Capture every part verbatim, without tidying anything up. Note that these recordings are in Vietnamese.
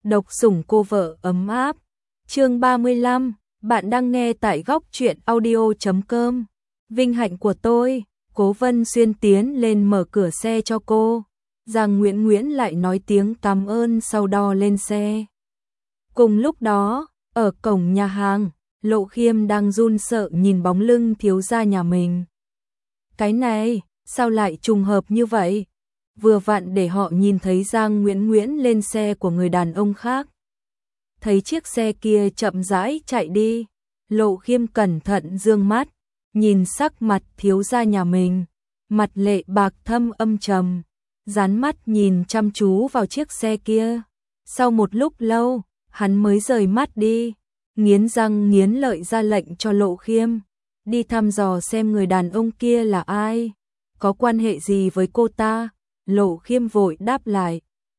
Độc sủng cô vợ ấm áp. Chương ba mươi lăm, bạn đang nghe tại góc truyện audio chấm com. Vinh hạnh của tôi. Cố Vân Xuyên tiến lên mở cửa xe cho cô. Giang Nguyễn Nguyễn lại nói tiếng cảm ơn sau đó lên xe. Cùng lúc đó, ở cổng nhà hàng, Lộ Khiêm đang run sợ nhìn bóng lưng thiếu gia nhà mình. Cái này, sao lại trùng hợp như vậy? Vừa vặn để họ nhìn thấy Giang Nguyễn Nguyễn lên xe của người đàn ông khác. Thấy chiếc xe kia chậm rãi chạy đi, Lộ Khiêm cẩn thận dương mắt, nhìn sắc mặt thiếu gia nhà mình, mặt Lệ Bạc Thâm âm trầm, dán mắt nhìn chăm chú vào chiếc xe kia. Sau một lúc lâu, hắn mới rời mắt đi, nghiến răng nghiến lợi ra lệnh cho Lộ Khiêm đi thăm dò xem người đàn ông kia là ai, có quan hệ gì với cô ta. Lộ Khiêm vội đáp lại.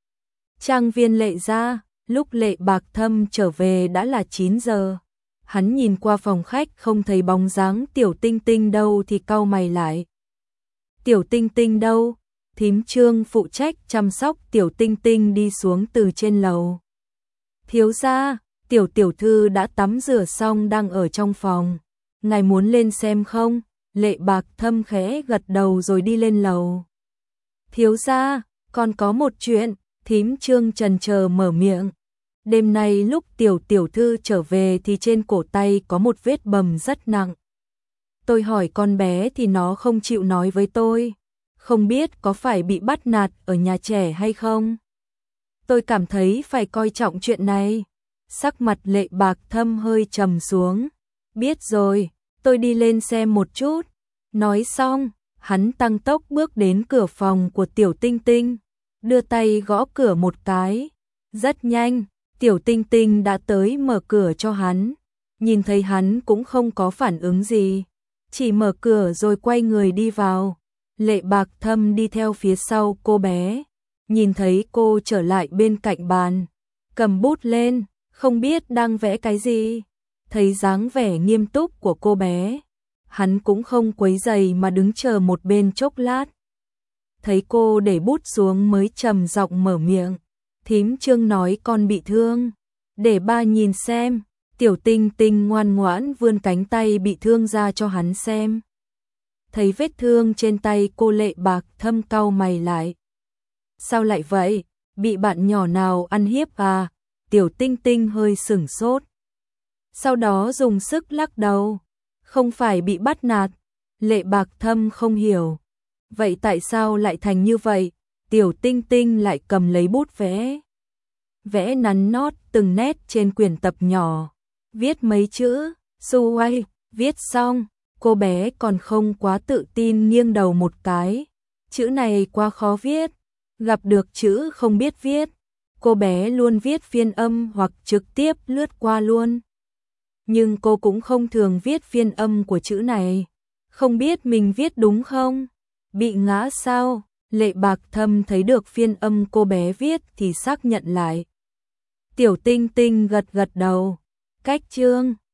Trang viên Lệ gia, lúc Lệ Bạc Thâm trở về đã là chín giờ. Hắn nhìn qua phòng khách không thấy bóng dáng Tiểu Tinh Tinh đâu thì cau mày lại. Tiểu Tinh Tinh đâu? Thím Trương phụ trách chăm sóc Tiểu Tinh Tinh đi xuống từ trên lầu. Thiếu gia, Tiểu tiểu thư đã tắm rửa xong đang ở trong phòng. Ngài muốn lên xem không? Lệ Bạc Thâm khẽ gật đầu rồi đi lên lầu. Thiếu gia, còn có một chuyện. Thím Trương chần chờ mở miệng. Đêm nay lúc tiểu tiểu thư trở về thì trên cổ tay có một vết bầm rất nặng. Tôi hỏi con bé thì nó không chịu nói với tôi. Không biết có phải bị bắt nạt ở nhà trẻ hay không? Tôi cảm thấy phải coi trọng chuyện này. Sắc mặt Lệ Bạc Thâm hơi trầm xuống. Biết rồi, tôi đi lên xem một chút. Nói xong, hắn tăng tốc bước đến cửa phòng của Tiểu Tinh Tinh, đưa tay gõ cửa một cái. Rất nhanh, Tiểu Tinh Tinh đã tới mở cửa cho hắn. Nhìn thấy hắn cũng không có phản ứng gì, chỉ mở cửa rồi quay người đi vào. Lệ Bạc Thâm đi theo phía sau cô bé, nhìn thấy cô trở lại bên cạnh bàn, cầm bút lên, không biết đang vẽ cái gì. Thấy dáng vẻ nghiêm túc của cô bé, hắn cũng không quấy rầy mà đứng chờ một bên chốc lát. Thấy cô để bút xuống mới trầm giọng mở miệng. Thím Trương nói con bị thương, để ba nhìn xem. Tiểu Tinh Tinh ngoan ngoãn vươn cánh tay bị thương ra cho hắn xem. Thấy vết thương trên tay cô, Lệ Bạc Thâm cau mày lại. Sao lại vậy? Bị bạn nhỏ nào ăn hiếp à? Tiểu Tinh Tinh hơi sửng sốt, sau đó dùng sức lắc đầu. Không phải bị bắt nạt. Lệ Bạc Thâm không hiểu. Vậy tại sao lại thành như vậy? Tiểu Tinh Tinh lại cầm lấy bút vẽ. Vẽ nắn nót từng nét trên quyển tập nhỏ. Viết mấy chữ, su ai, viết xong, cô bé còn không quá tự tin nghiêng đầu một cái. Chữ này quá khó viết, gặp được chữ không biết viết. Cô bé luôn viết phiên âm hoặc trực tiếp lướt qua luôn. Nhưng cô cũng không thường viết phiên âm của chữ này. Không biết mình viết đúng không? Bị ngã sao? Lệ Bạc Thâm thấy được phiên âm cô bé viết thì xác nhận lại. Tiểu Tinh Tinh gật gật đầu. Cách chương